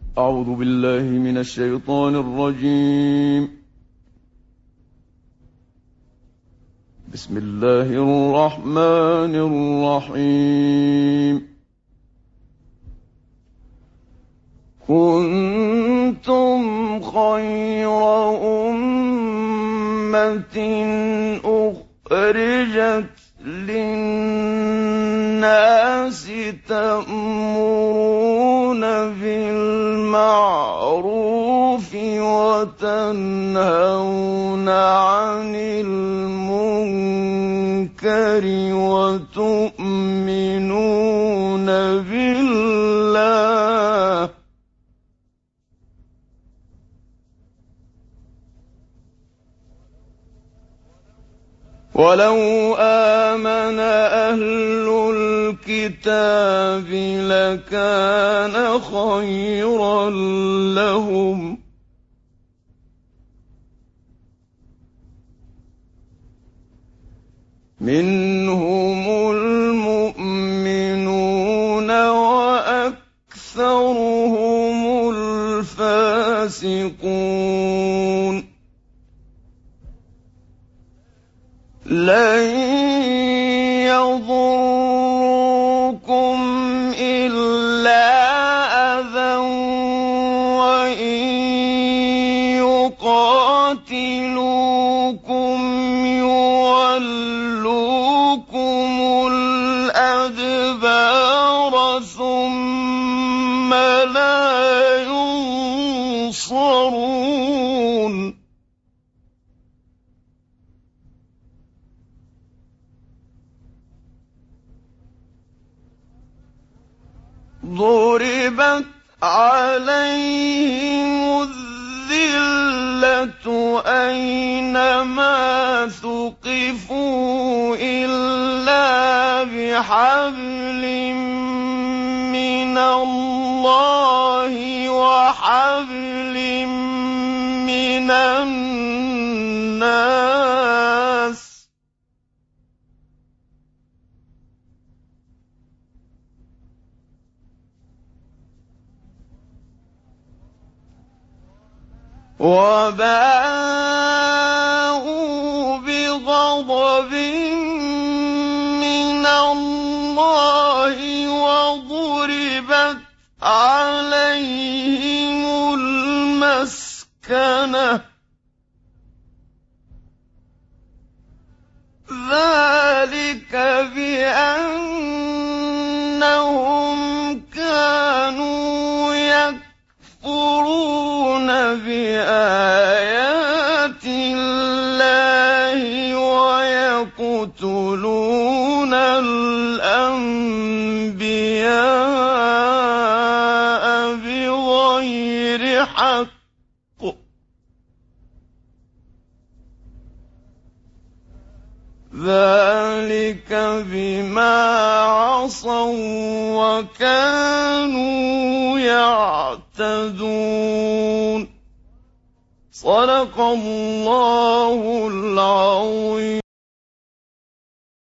أعوذ بالله من الشيطان الرجيم. بسم الله الرحمن الرحيم. كنتم خير أمة أخرجت للناس تأمرون بالمعروف وتنهون عن المنكر وتؤمنون بالله. ولو آمن أهل الكتاب لكان خيرا لهم منهم المؤمنون وأكثرهم الفاسقون. لن يضركم إلا أذى وإن يقاتلوكم يولوكم الأدبار ثم لا ينصرون. ضربت عليهم الذلة أينما ثقفوا إلا بحبل من الله وحبل من الناس. وباءوا بغضب من الله وضربت عليهم المسكنة ذلك بأنهم كانوا يكفرون بآيات الله ويقتلون الأنبياء بغير حق ذلك بما عصوا وكانوا يعتدون. صدق الله العظيم.